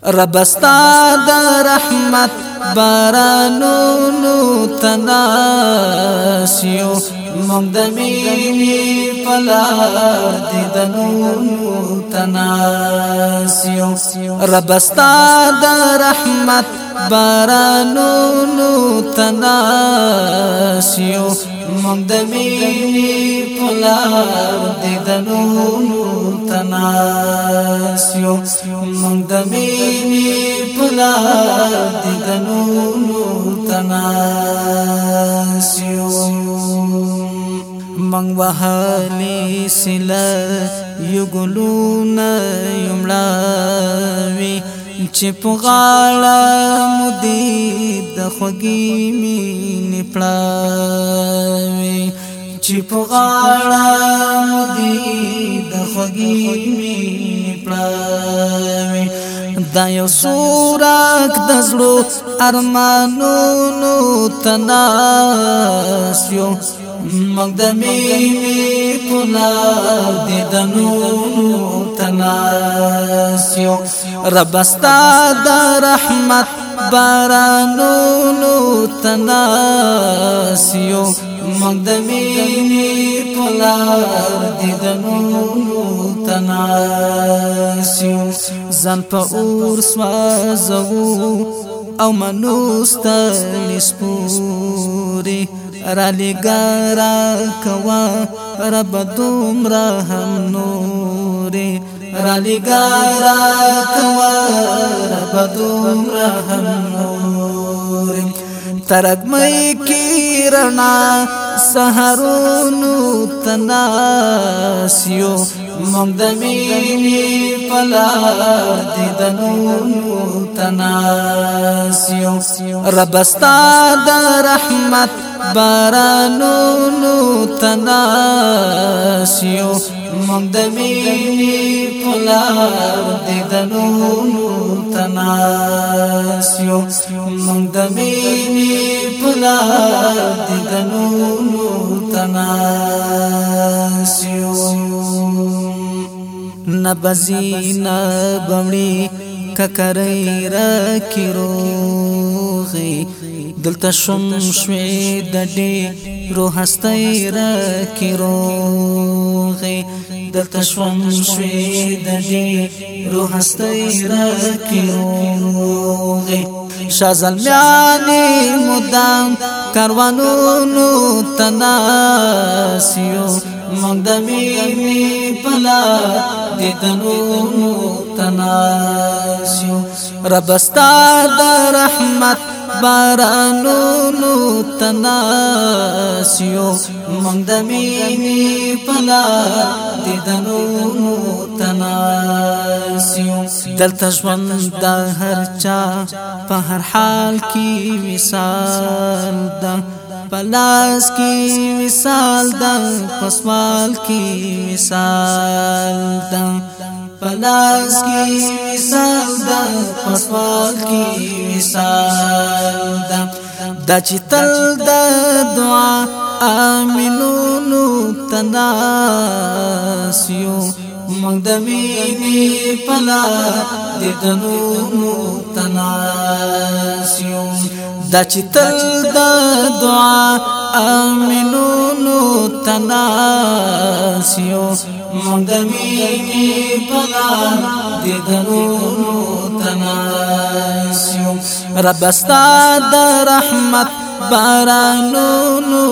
ربستا د رحمت بارانونو تناسیو مونږ د مینې پلار دیدنونو تناسیو ربستا د رحمت بارانونو تناسیو مونږ د مینې پلار دیدنونو تناسیو مونږ د مینې پلار دیدنونو تناسیو مونږ وهلي سله یو ګلونه یمړاوي چې په غاړه مودې د خوږې مینې پړاوي چې په غاړه مودې د خوږې مینې پړاوي دا یو سورک د زړو ارمانونو تناسیو مونږ د مینې پلار دیدنونو تناسیو ربستا د رحمت بارانونو تناسیو مونږ د مینې پلار دیدنونو تناسیو ځان په اور سوځو او منوستل سپوري را لګرا کوا رب دومره هم نوري را لګرا کوا رب دومره هم نوري ترګ مې کیرنا سحرونو تناسیو مونږ د مینې پلار دیدنونو تناسیو ربستا د رحمت بارانونو تناسیو مونږ د مینې پلار دیدنونو تناسیو مونږ د مینې پلار دیدنونو تناسیو نبزی نبمړي ککرې را کیروغي دلته شم شوي د دې روح هستي را کیروغي دلته شم شوي د دې روح هستي را کیروغي شازلمیانی مدام کاروانونو تناسیو مونږ د مینې پلار دیدنونو تناسیو ربستا د رحمت بارانونو تناسیو مونږ د مینې پلار دیدنونو تناسیو دلته ژوند د هر چا په هر حال کې مثال ده پلاس کی مثال دا پسوال کی مثال دا پلاس کی مثال دا پسوال کی مثال دا دا چتل دا دعا آمینونو تناسیو مونږ د مینې پلار دیدنونو تناسیو دا چې تل د دعا آمینونو تناسیو مونږ د مینې پلار دیدنونو تناسیو ربستا د رحمت بارانونو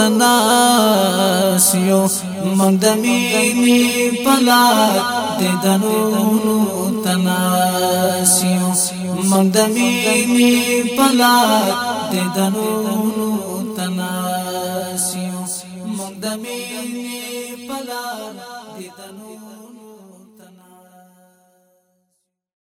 تناسیو مونږ د مینې پلار دیدنونو تناسیو مونږ د مینې پلار دیدنونو تناسیو مونږ د مینې پلار دیدنونو